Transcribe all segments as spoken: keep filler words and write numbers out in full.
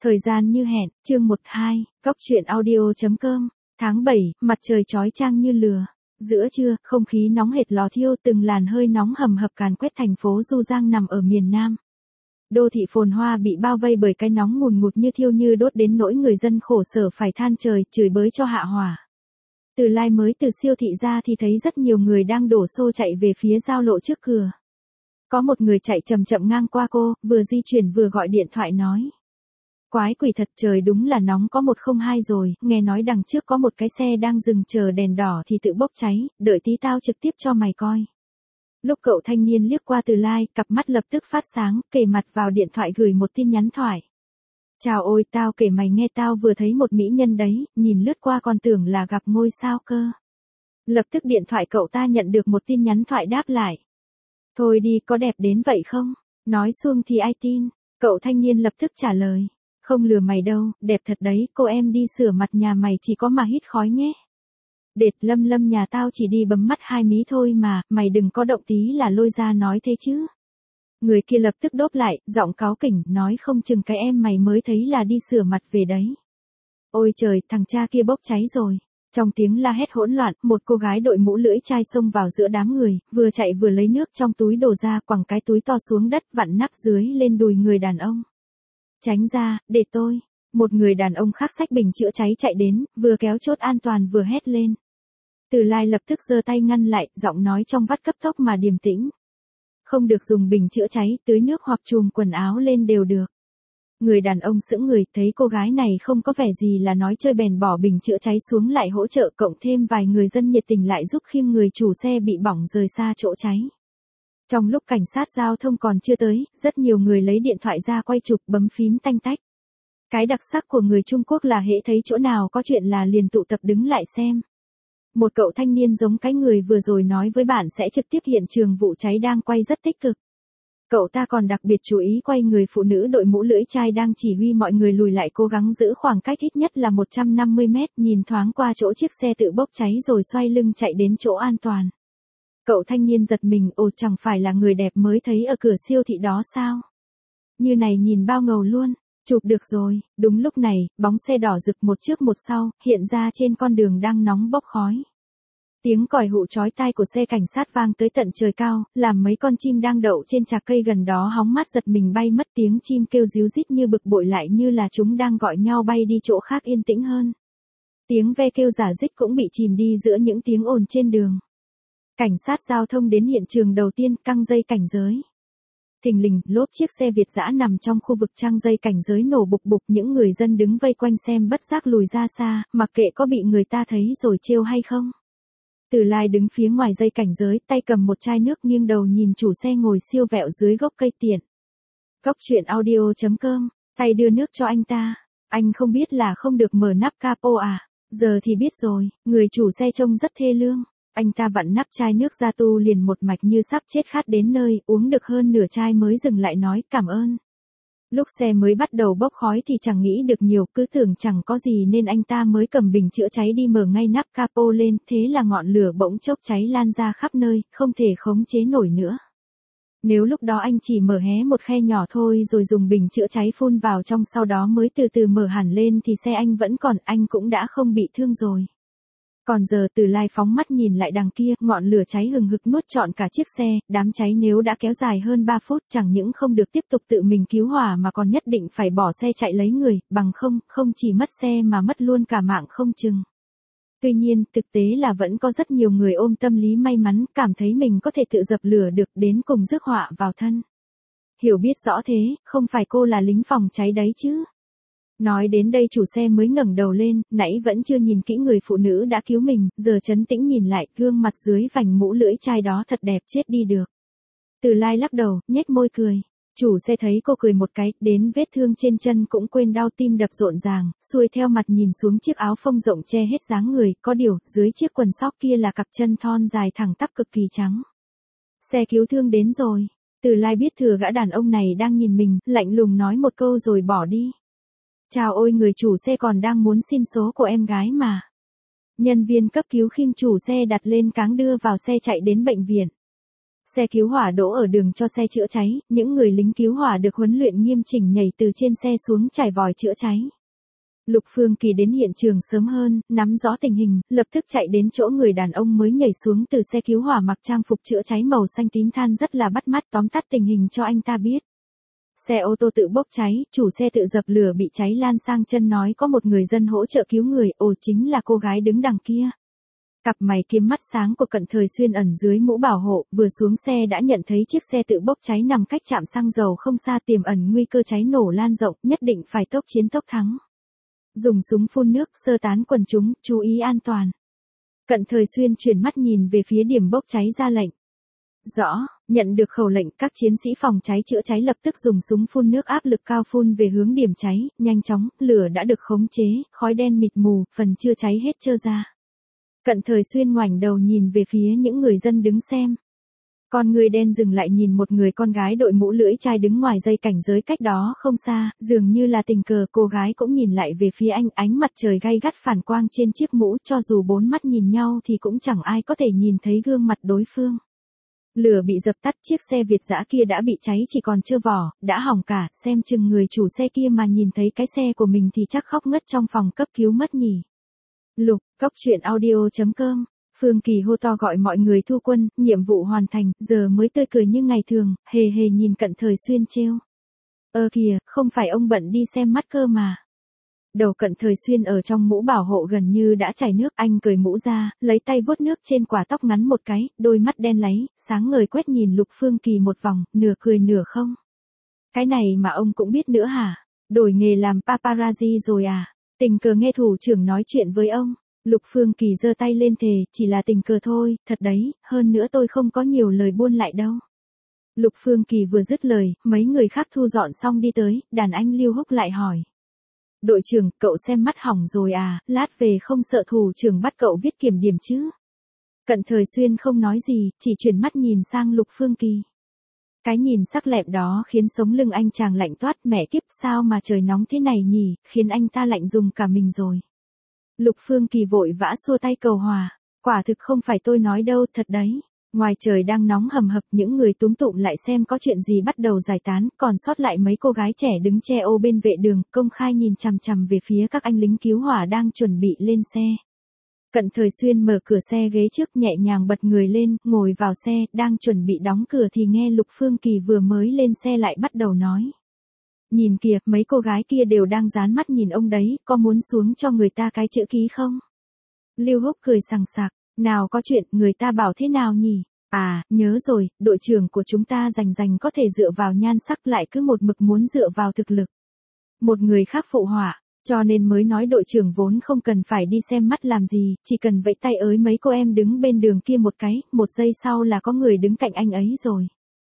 Thời gian như hẹn, chương một hai, Cóc truyện audio chấm com, tháng bảy, mặt trời chói chang như lửa. Giữa trưa, không khí nóng hệt lò thiêu, từng làn hơi nóng hầm hập càn quét thành phố Du Giang nằm ở miền Nam. Đô thị phồn hoa bị bao vây bởi cái nóng ngùn ngụt như thiêu như đốt đến nỗi người dân khổ sở phải than trời, chửi bới cho hạ hỏa. Từ Lai mới từ siêu thị ra thì thấy rất nhiều người đang đổ xô chạy về phía giao lộ trước cửa. Có một người chạy chậm chậm ngang qua cô, vừa di chuyển vừa gọi điện thoại nói. Quái quỷ thật, trời đúng là nóng có một không hai rồi, nghe nói đằng trước có một cái xe đang dừng chờ đèn đỏ thì tự bốc cháy, đợi tí tao trực tiếp cho mày coi. Lúc cậu thanh niên liếc qua Từ Lai, cặp mắt lập tức phát sáng, kề mặt vào điện thoại gửi một tin nhắn thoại. Chào ôi, tao kể mày nghe, tao vừa thấy một mỹ nhân đấy, nhìn lướt qua còn tưởng là gặp ngôi sao cơ. Lập tức điện thoại cậu ta nhận được một tin nhắn thoại đáp lại. Thôi đi, có đẹp đến vậy không? Nói xuông thì ai tin? Cậu thanh niên lập tức trả lời. Không lừa mày đâu, đẹp thật đấy, cô em đi sửa mặt nhà mày chỉ có mà hít khói nhé. Đệt, Lâm Lâm nhà tao chỉ đi bấm mắt hai mí thôi mà, mày đừng có động tí là lôi ra nói thế chứ. Người kia lập tức đốp lại, giọng cáu kỉnh, nói không chừng cái em mày mới thấy là đi sửa mặt về đấy. Ôi trời, thằng cha kia bốc cháy rồi. Trong tiếng la hét hỗn loạn, một cô gái đội mũ lưỡi chai xông vào giữa đám người, vừa chạy vừa lấy nước trong túi đổ ra, quẳng cái túi to xuống đất, vặn nắp dưới lên đùi người đàn ông. Tránh ra, để tôi. Một người đàn ông khác xách bình chữa cháy chạy đến, vừa kéo chốt an toàn vừa hét lên. Từ Lai lập tức giơ tay ngăn lại, giọng nói trong vắt cấp tốc mà điềm tĩnh. Không được dùng bình chữa cháy, tưới nước hoặc chùm quần áo lên đều được. Người đàn ông sững người, thấy cô gái này không có vẻ gì là nói chơi bèn bỏ bình chữa cháy xuống lại hỗ trợ, cộng thêm vài người dân nhiệt tình lại giúp khiêng người chủ xe bị bỏng rời xa chỗ cháy. Trong lúc cảnh sát giao thông còn chưa tới, rất nhiều người lấy điện thoại ra quay chụp, bấm phím tanh tách. Cái đặc sắc của người Trung Quốc là hễ thấy chỗ nào có chuyện là liền tụ tập đứng lại xem. Một cậu thanh niên giống cái người vừa rồi nói với bạn sẽ trực tiếp hiện trường vụ cháy đang quay rất tích cực. Cậu ta còn đặc biệt chú ý quay người phụ nữ đội mũ lưỡi chai đang chỉ huy mọi người lùi lại, cố gắng giữ khoảng cách ít nhất là một trăm năm mươi mét, nhìn thoáng qua chỗ chiếc xe tự bốc cháy rồi xoay lưng chạy đến chỗ an toàn. Cậu thanh niên giật mình, ồ, chẳng phải là người đẹp mới thấy ở cửa siêu thị đó sao? Như này nhìn bao ngầu luôn, chụp được rồi. Đúng lúc này, bóng xe đỏ rực một trước một sau, hiện ra trên con đường đang nóng bốc khói. Tiếng còi hụ chói tai của xe cảnh sát vang tới tận trời cao, làm mấy con chim đang đậu trên trạc cây gần đó hóng mát giật mình bay mất, tiếng chim kêu ríu rít như bực bội lại như là chúng đang gọi nhau bay đi chỗ khác yên tĩnh hơn. Tiếng ve kêu rả rích cũng bị chìm đi giữa những tiếng ồn trên đường. Cảnh sát giao thông đến hiện trường đầu tiên, căng dây cảnh giới. Thình lình, lốp chiếc xe Việt dã nằm trong khu vực trăng dây cảnh giới nổ bục bục, những người dân đứng vây quanh xem bất giác lùi ra xa, mặc kệ có bị người ta thấy rồi trêu hay không. Từ Lai đứng phía ngoài dây cảnh giới, tay cầm một chai nước, nghiêng đầu nhìn chủ xe ngồi siêu vẹo dưới gốc cây tiện. Cóc truyện audio chấm com, tay đưa nước cho anh ta. Anh không biết là không được mở nắp capo à? Giờ thì biết rồi, người chủ xe trông rất thê lương. Anh ta vặn nắp chai nước ra tu liền một mạch như sắp chết khát đến nơi, uống được hơn nửa chai mới dừng lại nói cảm ơn. Lúc xe mới bắt đầu bốc khói thì chẳng nghĩ được nhiều, cứ tưởng chẳng có gì nên anh ta mới cầm bình chữa cháy đi mở ngay nắp capo lên, thế là ngọn lửa bỗng chốc cháy lan ra khắp nơi, không thể khống chế nổi nữa. Nếu lúc đó anh chỉ mở hé một khe nhỏ thôi rồi dùng bình chữa cháy phun vào trong sau đó mới từ từ mở hẳn lên thì xe anh vẫn còn, anh cũng đã không bị thương rồi. Còn giờ Từ Lai phóng mắt nhìn lại đằng kia, ngọn lửa cháy hừng hực nuốt trọn cả chiếc xe, đám cháy nếu đã kéo dài hơn ba phút chẳng những không được tiếp tục tự mình cứu hỏa mà còn nhất định phải bỏ xe chạy lấy người, bằng không, không chỉ mất xe mà mất luôn cả mạng không chừng. Tuy nhiên, thực tế là vẫn có rất nhiều người ôm tâm lý may mắn, cảm thấy mình có thể tự dập lửa được, đến cùng rước họa vào thân. Hiểu biết rõ thế, không phải cô là lính phòng cháy đấy chứ. Nói đến đây chủ xe mới ngẩng đầu lên, nãy vẫn chưa nhìn kỹ người phụ nữ đã cứu mình, giờ trấn tĩnh nhìn lại, gương mặt dưới vành mũ lưỡi chai đó thật đẹp chết đi được. Từ Lai lắc đầu, nhếch môi cười. Chủ xe thấy cô cười một cái, đến vết thương trên chân cũng quên đau, tim đập rộn ràng, xuôi theo mặt nhìn xuống chiếc áo phông rộng che hết dáng người, có điều, dưới chiếc quần sóc kia là cặp chân thon dài thẳng tắp cực kỳ trắng. Xe cứu thương đến rồi. Từ Lai biết thừa gã đàn ông này đang nhìn mình, lạnh lùng nói một câu rồi bỏ đi. Chào ôi, người chủ xe còn đang muốn xin số của em gái mà. Nhân viên cấp cứu khiêng chủ xe đặt lên cáng đưa vào xe chạy đến bệnh viện. Xe cứu hỏa đỗ ở đường cho xe chữa cháy, những người lính cứu hỏa được huấn luyện nghiêm chỉnh nhảy từ trên xe xuống trải vòi chữa cháy. Lục Phương Kỳ đến hiện trường sớm hơn, nắm rõ tình hình, lập tức chạy đến chỗ người đàn ông mới nhảy xuống từ xe cứu hỏa mặc trang phục chữa cháy màu xanh tím than rất là bắt mắt, tóm tắt tình hình cho anh ta biết. Xe ô tô tự bốc cháy, chủ xe tự dập lửa bị cháy lan sang chân, nói có một người dân hỗ trợ cứu người, ồ chính là cô gái đứng đằng kia. Cặp mày kiếm mắt sáng của Cận Thời Xuyên ẩn dưới mũ bảo hộ, vừa xuống xe đã nhận thấy chiếc xe tự bốc cháy nằm cách trạm xăng dầu không xa, tiềm ẩn nguy cơ cháy nổ lan rộng, nhất định phải tốc chiến tốc thắng. Dùng súng phun nước sơ tán quần chúng, chú ý an toàn. Cận Thời Xuyên chuyển mắt nhìn về phía điểm bốc cháy ra lệnh. Rõ, nhận được khẩu lệnh, các chiến sĩ phòng cháy chữa cháy lập tức dùng súng phun nước áp lực cao phun về hướng điểm cháy, nhanh chóng, lửa đã được khống chế, khói đen mịt mù, phần chưa cháy hết trơ ra. Cận Thời Xuyên ngoảnh đầu nhìn về phía những người dân đứng xem. Con người đen dừng lại nhìn một người con gái đội mũ lưỡi chai đứng ngoài dây cảnh giới cách đó không xa, dường như là tình cờ cô gái cũng nhìn lại về phía anh, ánh mặt trời gay gắt phản quang trên chiếc mũ, cho dù bốn mắt nhìn nhau thì cũng chẳng ai có thể nhìn thấy gương mặt đối phương. Lửa bị dập tắt, chiếc xe Việt dã kia đã bị cháy chỉ còn trơ vỏ, đã hỏng cả, xem chừng người chủ xe kia mà nhìn thấy cái xe của mình thì chắc khóc ngất trong phòng cấp cứu mất nhỉ. Lục, cốc truyện audio chấm com. Phương Kỳ hô to gọi mọi người thu quân, nhiệm vụ hoàn thành, giờ mới tươi cười như ngày thường, hề hề nhìn Cận Thời Xuyên trêu. Ơ kìa, không phải ông bận đi xem mắt cơ mà. Đầu Cận Thời Xuyên ở trong mũ bảo hộ gần như đã chảy nước, anh cởi mũ ra, lấy tay vuốt nước trên quả tóc ngắn một cái, đôi mắt đen láy, sáng ngời quét nhìn Lục Phương Kỳ một vòng, nửa cười nửa không. Cái này mà ông cũng biết nữa hả? Đổi nghề làm paparazzi rồi à? Tình cờ nghe thủ trưởng nói chuyện với ông. Lục Phương Kỳ giơ tay lên thề, chỉ là tình cờ thôi, thật đấy, hơn nữa tôi không có nhiều lời buôn lại đâu. Lục Phương Kỳ vừa dứt lời, mấy người khác thu dọn xong đi tới, đàn anh Lưu Húc lại hỏi. Đội trưởng, cậu xem mắt hỏng rồi à, lát về không sợ thủ trưởng bắt cậu viết kiểm điểm chứ? Cận Thời Xuyên không nói gì, chỉ chuyển mắt nhìn sang Lục Phương Kỳ. Cái nhìn sắc lẹm đó khiến sống lưng anh chàng lạnh toát, mẹ kiếp sao mà trời nóng thế này nhỉ, khiến anh ta lạnh dùng cả mình rồi. Lục Phương Kỳ vội vã xua tay cầu hòa, quả thực không phải tôi nói đâu, thật đấy. Ngoài trời đang nóng hầm hập, những người túm tụm lại xem có chuyện gì bắt đầu giải tán, còn sót lại mấy cô gái trẻ đứng che ô bên vệ đường, công khai nhìn chằm chằm về phía các anh lính cứu hỏa đang chuẩn bị lên xe. Cận Thời Xuyên mở cửa xe ghế trước, nhẹ nhàng bật người lên, ngồi vào xe, đang chuẩn bị đóng cửa thì nghe Lục Phương Kỳ vừa mới lên xe lại bắt đầu nói. Nhìn kìa, mấy cô gái kia đều đang dán mắt nhìn ông đấy, có muốn xuống cho người ta cái chữ ký không? Lưu Húc cười sằng sặc, nào có chuyện, người ta bảo thế nào nhỉ? À, nhớ rồi, đội trưởng của chúng ta rành rành có thể dựa vào nhan sắc lại cứ một mực muốn dựa vào thực lực. Một người khác phụ họa, cho nên mới nói đội trưởng vốn không cần phải đi xem mắt làm gì, chỉ cần vẫy tay ới mấy cô em đứng bên đường kia một cái, một giây sau là có người đứng cạnh anh ấy rồi.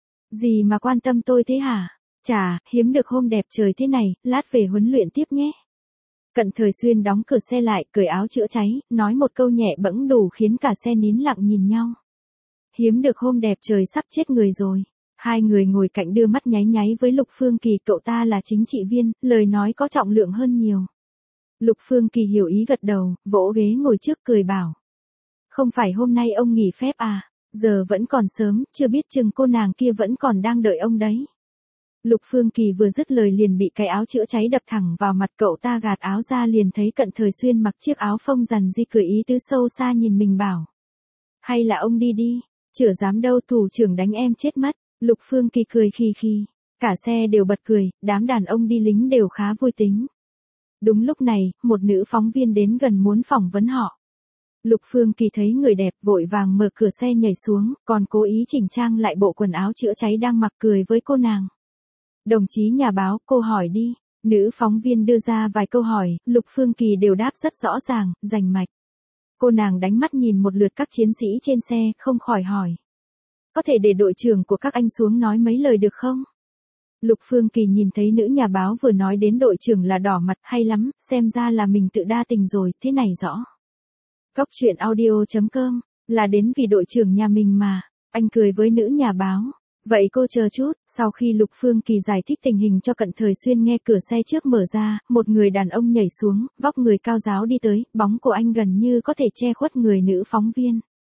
Gì mà quan tâm tôi thế hả? Chà, hiếm được hôm đẹp trời thế này, lát về huấn luyện tiếp nhé. Cận Thời Xuyên đóng cửa xe lại, cởi áo chữa cháy, nói một câu nhẹ bẫng đủ khiến cả xe nín lặng nhìn nhau. Hiếm được hôm đẹp trời sắp chết người rồi. Hai người ngồi cạnh đưa mắt nháy nháy với Lục Phương Kỳ, cậu ta là chính trị viên, lời nói có trọng lượng hơn nhiều. Lục Phương Kỳ hiểu ý gật đầu, vỗ ghế ngồi trước cười bảo. Không phải hôm nay ông nghỉ phép à, giờ vẫn còn sớm, chưa biết chừng cô nàng kia vẫn còn đang đợi ông đấy. Lục Phương Kỳ vừa dứt lời liền bị cái áo chữa cháy đập thẳng vào mặt, cậu ta gạt áo ra liền thấy Cận Thời Xuyên mặc chiếc áo phông rằn di cười ý tứ sâu xa nhìn mình bảo. Hay là ông đi đi, chửa dám đâu, thủ trưởng đánh em chết mất. Lục Phương Kỳ cười khì khì, cả xe đều bật cười, đám đàn ông đi lính đều khá vui tính. Đúng lúc này, một nữ phóng viên đến gần muốn phỏng vấn họ. Lục Phương Kỳ thấy người đẹp vội vàng mở cửa xe nhảy xuống, còn cố ý chỉnh trang lại bộ quần áo chữa cháy đang mặc, cười với cô nàng. Đồng chí nhà báo, cô hỏi đi. Nữ phóng viên đưa ra vài câu hỏi, Lục Phương Kỳ đều đáp rất rõ ràng, rành mạch. Cô nàng đánh mắt nhìn một lượt các chiến sĩ trên xe, không khỏi hỏi. Có thể để đội trưởng của các anh xuống nói mấy lời được không? Lục Phương Kỳ nhìn thấy nữ nhà báo vừa nói đến đội trưởng là đỏ mặt, hay lắm, xem ra là mình tự đa tình rồi, thế này rõ. Cốc truyện audio chấm com, là đến vì đội trưởng nhà mình mà. Anh cười với nữ nhà báo. Vậy cô chờ chút, sau khi Lục Phương Kỳ giải thích tình hình cho Cận Thời Xuyên nghe, cửa xe trước mở ra, một người đàn ông nhảy xuống, vóc người cao ráo đi tới, bóng của anh gần như có thể che khuất người nữ phóng viên.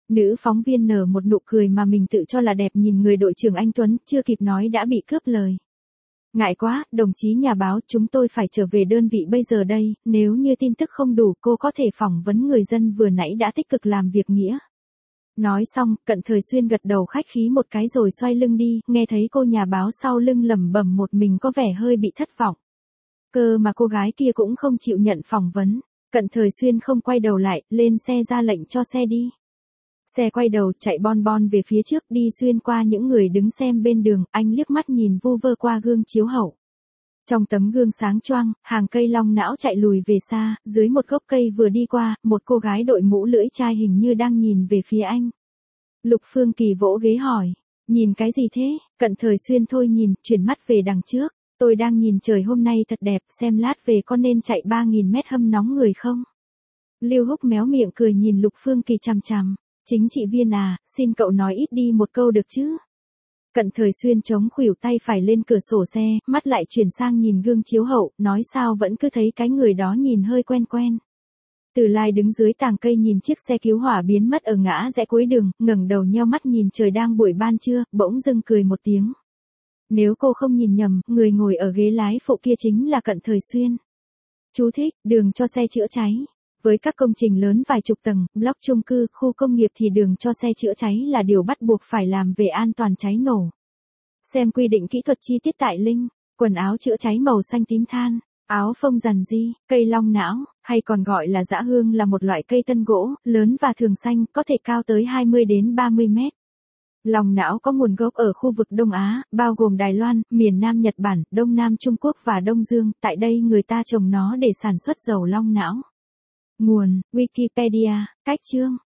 Nữ phóng viên nở một nụ cười mà mình tự cho là đẹp nhìn người đội trưởng anh Tuấn, chưa kịp nói đã bị cướp lời. Ngại quá, đồng chí nhà báo, chúng tôi phải trở về đơn vị bây giờ đây, nếu như tin tức không đủ cô có thể phỏng vấn người dân vừa nãy đã tích cực làm việc nghĩa. Nói xong, Cận Thời Xuyên gật đầu khách khí một cái rồi xoay lưng đi, nghe thấy cô nhà báo sau lưng lẩm bẩm một mình có vẻ hơi bị thất vọng. Cơ mà cô gái kia cũng không chịu nhận phỏng vấn, Cận Thời Xuyên không quay đầu lại, lên xe ra lệnh cho xe đi. Xe quay đầu chạy bon bon về phía trước đi xuyên qua những người đứng xem bên đường, anh liếc mắt nhìn vu vơ qua gương chiếu hậu. Trong tấm gương sáng choang, hàng cây long não chạy lùi về xa, dưới một gốc cây vừa đi qua, một cô gái đội mũ lưỡi chai hình như đang nhìn về phía anh. Lục Phương Kỳ vỗ ghế hỏi, nhìn cái gì thế? Cận Thời Xuyên thôi nhìn, chuyển mắt về đằng trước, tôi đang nhìn trời hôm nay thật đẹp, xem lát về có nên chạy ba nghìn mét hâm nóng người không? Lưu Húc méo miệng cười nhìn Lục Phương Kỳ chằm chằm. Chính trị viên à, xin cậu nói ít đi một câu được chứ? Cận Thời Xuyên chống khuỷu tay phải lên cửa sổ xe, mắt lại chuyển sang nhìn gương chiếu hậu, nói sao vẫn cứ thấy cái người đó nhìn hơi quen quen. Từ Lai đứng dưới tàng cây nhìn chiếc xe cứu hỏa biến mất ở ngã rẽ cuối đường, ngẩng đầu nheo mắt nhìn trời đang buổi ban trưa, bỗng dưng cười một tiếng. Nếu cô không nhìn nhầm, người ngồi ở ghế lái phụ kia chính là Cận Thời Xuyên. Chú thích, đường cho xe chữa cháy. Với các công trình lớn vài chục tầng, block chung cư, khu công nghiệp thì đường cho xe chữa cháy là điều bắt buộc phải làm về an toàn cháy nổ. Xem quy định kỹ thuật chi tiết tại link, quần áo chữa cháy màu xanh tím than, áo phông rằn di, cây long não, hay còn gọi là dã hương là một loại cây tân gỗ, lớn và thường xanh, có thể cao tới hai mươi đến ba mươi mét. Long não có nguồn gốc ở khu vực Đông Á, bao gồm Đài Loan, miền Nam Nhật Bản, Đông Nam Trung Quốc và Đông Dương, tại đây người ta trồng nó để sản xuất dầu long não. Nguồn, Wikipedia, cách chương.